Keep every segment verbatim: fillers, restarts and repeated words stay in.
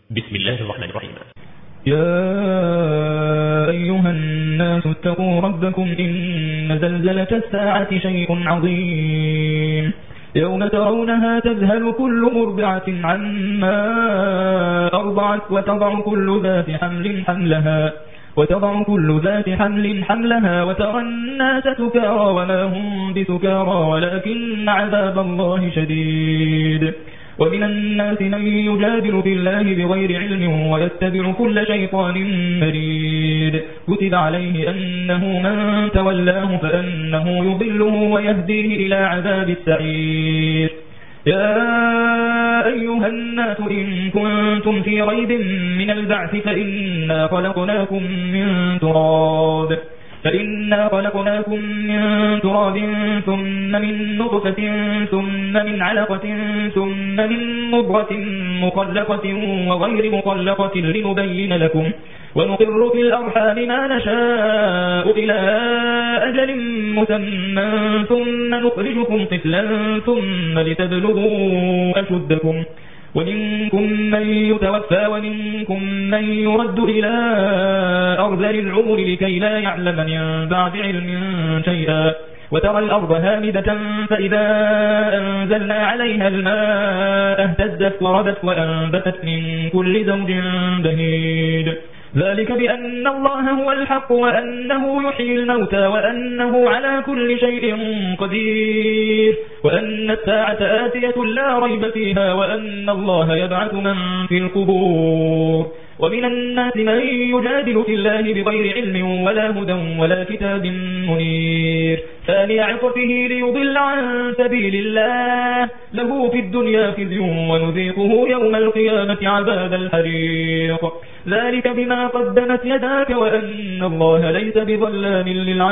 بسم الله الرحمن الرحيم. يا أيها الناس اتقوا ربكم إن زلزلة الساعة شيء عظيم يوم ترونها تذهل كل مرضعة عما أرضعت وتضع كل ذات حمل حملها وتضع كل ذات حمل حملها وترى الناس سكارى وما هم بسكارى ولكن عذاب الله شديد. ومن الناس من يجادل في الله بغير علم ويتبع كل شيطان مريد كتب عليه أنه من تولاه فأنه يضله ويهديه إلى عذاب السعير. يا أيها الناس إن كنتم في ريب من البعث فإنا خلقناكم من تراب فإنا خلقناكم من تراب ثم من نطفة ثم من علقة ثم من مضغة مخلقة وغير مخلقة لنبين لكم ونقر في الأرحام ما نشاء إلى أجل مسمى ثم نخرجكم طفلا ثم لتبلغوا أشدكم ومنكم من يتوفى ومنكم من يرد إلى أرذل العمر لكي لا يعلم من بعد علم شيئا وترى الأرض هامدة فإذا أنزلنا عليها الماء اهتزت وربت وأنبتت من كل زوج بهيج ذلك بأن الله هو الحق وأنه يحيي الموتى وأنه على كل شيء قدير وأن الساعة آتية لا ريب فيها وأن الله يبعث من في القبور. ومن الناس من يجادل في الله بغير علم ولا هدى ولا كتاب منير ثاني عطفه ليضل عن سبيل الله له في الدنيا خزي ونذيقه يوم القيامة عذاب الحريق ذلك بما قدمت يداك وأن الله ليس بظلام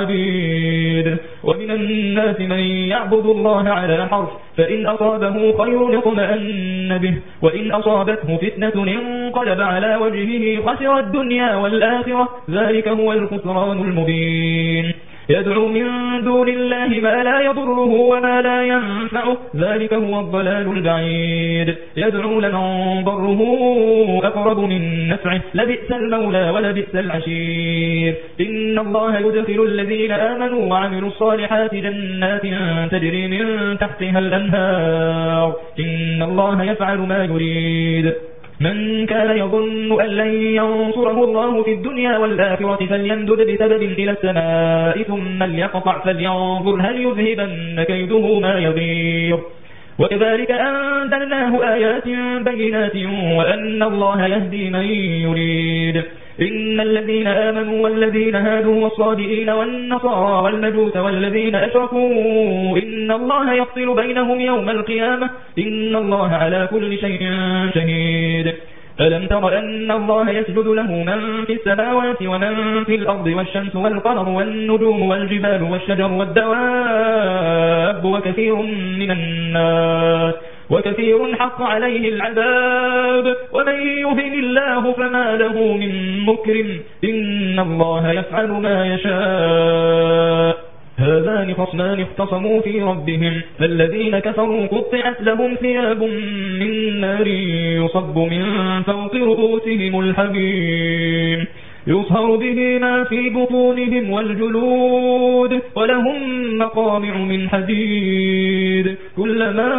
للعبيد. ومن الناس من يعبد الله على حرف فإن أصابه خير اطمأن به وإن أصابته فتنة انقلب على وجهه خسر الدنيا والآخرة ذلك هو الخسران المبين. يدعو من دون الله ما لا يضره وما لا ينفعه ذلك هو الضلال البعيد. يدعو لمن ضره أقرب من نفعه لبئس المولى ولبئس العشير. إن الله يدخل الذين آمنوا وعملوا الصالحات جنات تجري من تحتها الأنهار إن الله يفعل ما يريد. من كان يظن أن لن ينصره الله في الدنيا والآخرة فليمدد بسبب إلى السماء ثم ليقطع فلينظر هل يذهبن كيده ما يغير. وكذلك أنزلناه آيات بينات وأن الله يهدي من يريد. إن الذين آمنوا والذين هادوا والصابئين والنصارى والمجوس والذين أشركوا إن الله يفصل بينهم يوم القيامة إن الله على كل شيء شهيد. ألم تر أن الله يسجد له من في السماوات ومن في الأرض والشمس والقمر والنجوم والجبال والشجر والدواب وكثير من الناس وكثير حق عليه العذاب ومن يهن الله فما له من مكرم إن الله يفعل ما يشاء. هذان خصمان اختصموا في ربهم فالذين كفروا قطعت لهم ثياب من نار يصب من فوق رؤوسهم الحميم يصهر به ما في بطونهم والجلود ولهم مقامع من حديد كلما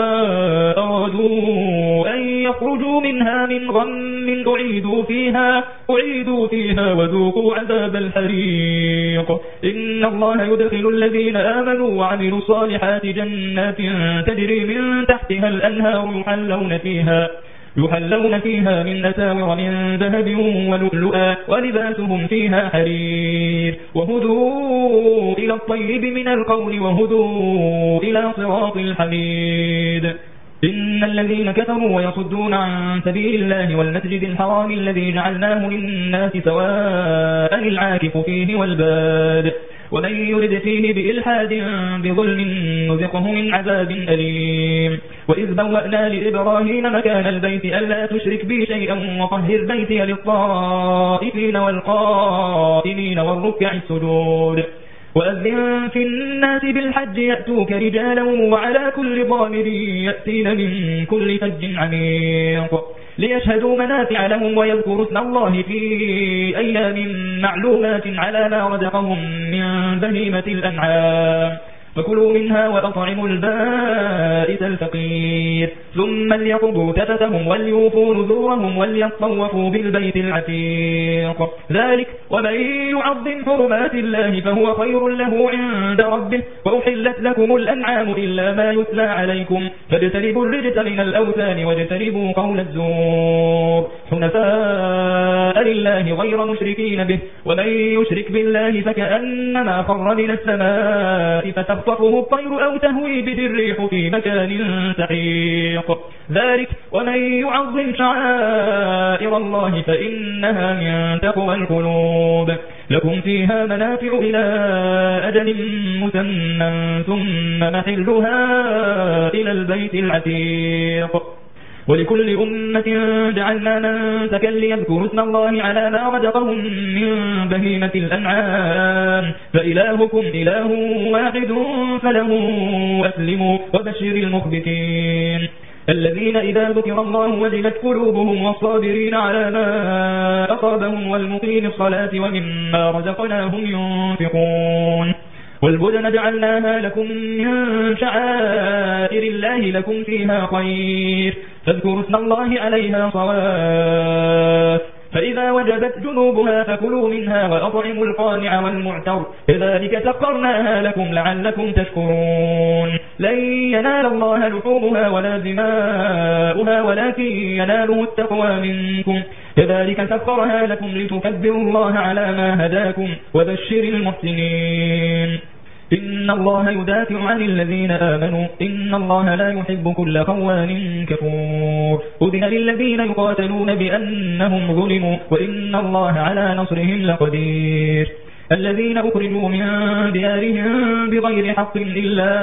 أرادوا أن يخرجوا منها من غم أعيدوا فيها أعيدوا فيها وذوقوا عذاب الحريق. إن الله يدخل الذين آمنوا وعملوا الصالحات جنات تجري من تحتها الأنهار يحلون فيها يحلون فيها من أساور من ذهب ولؤلؤا ولباسهم فيها حرير وهدوا إلى الطيب من القول وهدوا إلى صراط الحميد. إن الذين كفروا ويصدون عن سبيل الله والمسجد الحرام الذي جعلناه للناس سواء العاكف فيه والباد ومن يرد فيه بإلحاد بظلم نذقه من عذاب أليم. وإذ بوأنا لإبراهيم مكان البيت ألا تشرك بي شيئا وطهر بيتي للطائفين والقائمين والركع السجود. وأذن في الناس بالحج يأتوك رجالا وعلى كل ضامر يأتين من كل فج عميق. ليشهدوا منافع لهم ويذكروا اسم الله في أيام معلومات على ما رزقهم من بهيمة الأنعام فكلوا منها وأطعموا البائس الفقير ثم ليقضوا تفتهم وليوفوا نذورهم وليطوفوا بالبيت العتيق ذلك ومن يعظم حرمات الله فهو خير له عند ربه وأحلت لكم الأنعام إلا ما يتلى عليكم فاجتنبوا الرجس من الأوثان واجتنبوا قول الزور حنفاء لله غير مشركين به ومن يشرك بالله فكأنما خر من السماء فتخطفه الطير أو تهوي به الريح في مكان سحيق ذلك ومن يعظم شعائر الله فإنها من تقوى القلوب لكم فيها منافع إلى أجل مسمى ثم محلها إلى البيت العتيق ولكل أمة جعلنا منسكا ليذكروا اسم الله على ما رزقهم من بهيمة الأنعام فإلهكم إله واحد فله أسلموا وبشر المخبتين الذين إذا ذكر الله وجلت قلوبهم والصابرين على ما أصابهم والمقيم الصلاة ومما رزقناهم ينفقون والبدن جعلناها لكم من شعائر الله لكم فيها خير فاذكروا اسم الله عليها صواف فإذا وجبت جنوبها فكلوا منها وأطعموا القانع والمعتر كذلك سخرناها لكم لعلكم تشكرون لن ينال الله لحومها ولا دماؤها ولكن يناله التقوى منكم كذلك سخرها لكم لتكبروا الله على ما هداكم وبشر المحسنين إن الله يدافع عن الذين آمنوا إن الله لا يحب كل خوان كفور أذن للذين يقاتلون بأنهم ظلموا وإن الله على نصرهم لقدير الذين أخرجوا من ديارهم بغير حق إلا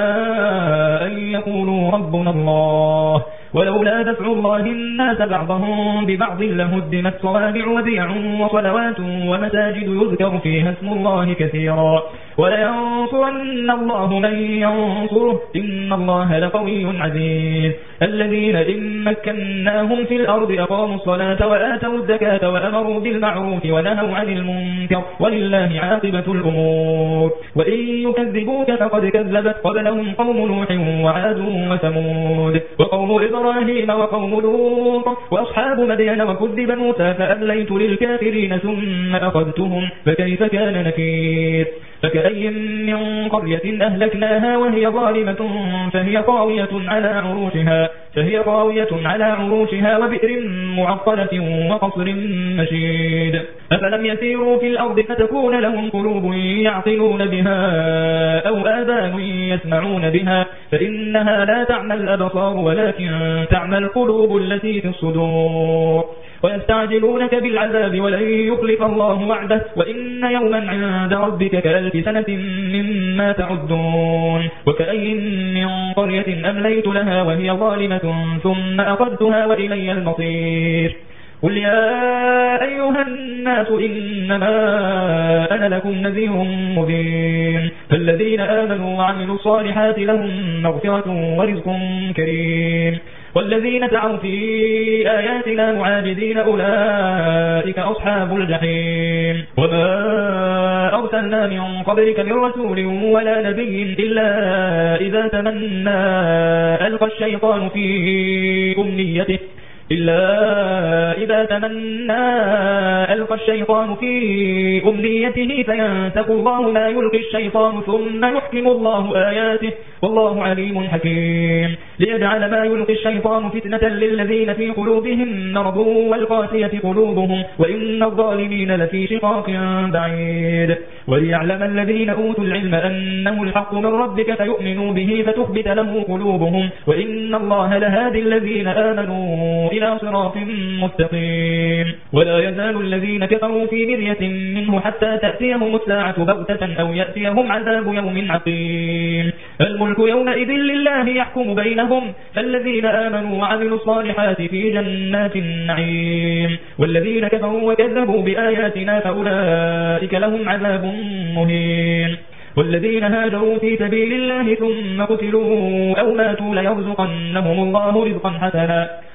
أن يقولوا ربنا الله ولولا دفع الله الناس بعضهم ببعض لهدمت صوامع وبيع وصلوات ومساجد يذكر فيها اسم الله كثيرا ولينصرن الله من ينصره إن الله لقوي عزيز الذين إن مكناهم في الأرض أقاموا الصلاة وآتوا الزكاة وأمروا بالمعروف ونهوا عن المنكر ولله عاقبة الأمور وإن يكذبوك فقد كذبت قبلهم قوم نوح وعاد وثمود وقوم إبراهيم وقوم لوط وأصحاب مدين وكذب موسى فأمليت للكافرين ثم أخذتهم فكيف كان نكير فكأي من قرية أهلكناها وهي ظالمة فهي خاوية على عروشها فهي خاوية على عروشها وبئر معطلة وقصر مشيد أفلم يسيروا في الأرض فتكون لهم قلوب يعقلون بها أو آذان يسمعون بها فإنها لا تعمى الأبصار ولكن تعمى القلوب التي في الصدور ويستعجلونك بالعذاب ولن يخلف الله وعده وإن يوما عند ربك كألف سنة مما تعدون وكأي من قرية أمليت لها وهي ظالمة ثم أخذتها وإلي المصير قل يا أيها الناس إنما أنا لكم نذير مبين فالذين آمنوا وعملوا الصالحات لهم مغفرة ورزق كريم والذين سعوا في آياتنا معاجزين أولئك أصحاب الجحيم وما أرسلنا من قبلك من رسول ولا نبي إلا إذا تمنى ألقى الشيطان في أمنيته إلا إذا تمنى ألقى الشيطان في أمنيته فينسخ الله ما يلقي الشيطان ثم يحكم الله آياته والله عليم حكيم ليجعل ما يلقي الشيطان فتنة للذين في قلوبهم مرض والقاسية قلوبهم وإن الظالمين لفي شقاق بعيد وليعلم الذين أوتوا العلم أنه الحق من ربك فيؤمنوا به فتخبت له قلوبهم وإن الله لهادي الذين آمنوا إلى صراط مستقيم ولا يزال الذين كفروا في مرية منه حتى تأتيهم الساعة بغتة أو يأتيهم عذاب يوم عقيم الملك يومئذ لله يحكم بينهم فالذين آمنوا وعملوا الصالحات في جنات النعيم والذين كفروا وكذبوا بآياتنا فأولئك لهم عذاب مهين والذين هاجروا في سبيل الله ثم قتلوا أو ماتوا ليرزقنهم الله رزقا حسنا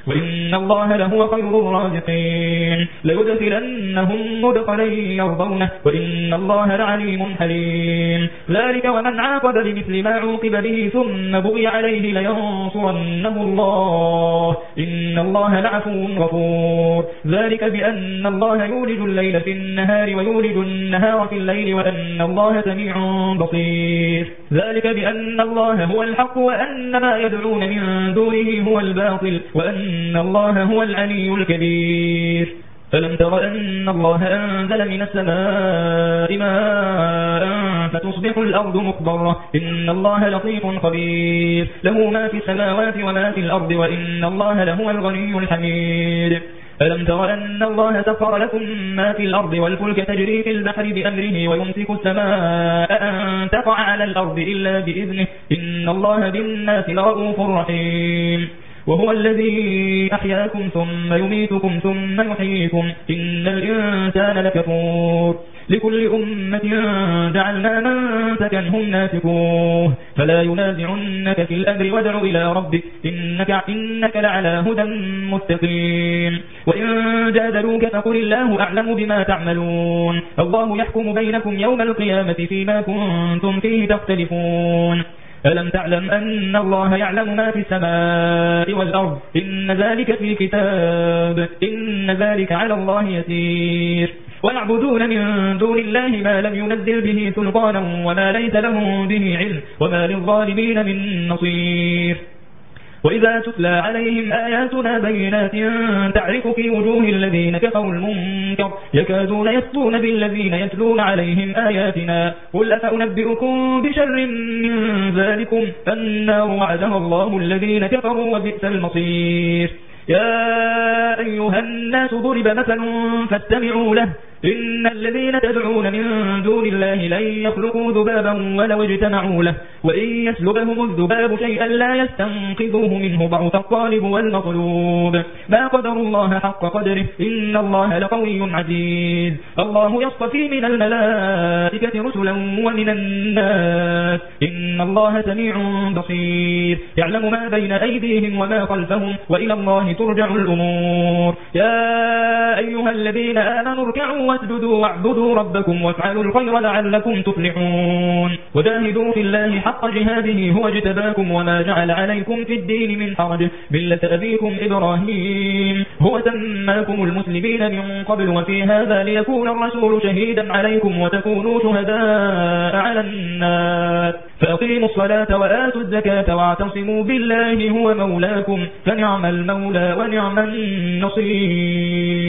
وإن الله لهو خير الرازقين ليدخلنهم مدخلا يرضونه وإن الله لعليم حليم ذلك ومن عاقب بمثل ما عوقب به ثم بغي عليه لينصرنه الله إن الله لعفو غفور ذلك بأن الله يولج الليل في النهار ويولج النهار في الليل وأن الله سميع بصير ذلك بأن الله هو الحق وأن ما يدعون من دونه هو الباطل وأن الله هو العلي الكبير ألم تر أن الله أنزل من السماء ماء فتصبح الأرض مخضرة إن الله لطيف خبير له ما في السماوات وما في الأرض وإن الله لهو الغني الحميد ألم تر أن الله سخر لكم ما في الأرض والفلك تجري في البحر بأمره ويمسك السماء أن تقع على الأرض إلا بإذنه إن الله بالناس لرؤوف رحيم وهو الذي أحياكم ثم يميتكم ثم يحييكم إن الإنسان لكفور لكل أمة جعلنا منسكا هم ناسكوه فلا ينازعنك في الأمر وادع إلى ربك إنك, إنك لعلى هدى مستقيم وإن جادلوك فقل الله أعلم بما تعملون الله يحكم بينكم يوم القيامة فيما كنتم فيه تختلفون ألم تعلم أن الله يعلم ما في السماء والأرض إن ذلك في كتاب إن ذلك على الله يسير ويعبدون من دون الله ما لم ينزل به سلطانا وما ليس لهم به علم وما للظالمين من نصير وإذا تتلى عليهم آياتنا بينات تعرف في وجوه الذين كفروا المنكر يكادون يسطون بالذين يتلون عليهم آياتنا قل أفأنبئكم بشر من ذلكم النار وعدها الله الذين كفروا وبئس المصير يا أيها الناس ضرب مثل فاستمعوا له إن الذين تدعون من دون الله لن يخلقوا ذبابا ولو اجتمعوا له وإن يسلبهم الذباب شيئا لا يستنقذوه منه ضعف الطالب والمطلوب ما قدر الله حق قدره إن الله لقوي عزيز الله يصطفي من الملائكة رسلا ومن الناس إن الله سميع بصير يعلم ما بين أيديهم وما خلفهم وإلى الله ترجع الأمور يا أيها الذين آمنوا اركعوا واسجدوا واعبدوا ربكم وافعلوا الخير لعلكم تفلحون وجاهدوا في الله حق جهاده هو اجتباكم وما جعل عليكم في الدين من حرج ملة أبيكم إبراهيم هو سماكم المسلمين من قبل وفي هذا ليكون الرسول شهيدا عليكم وتكونوا شهداء على الناس فأقيموا الصلاة وآتوا الزكاة واعتصموا بالله هو مولاكم فنعم المولى ونعم النصير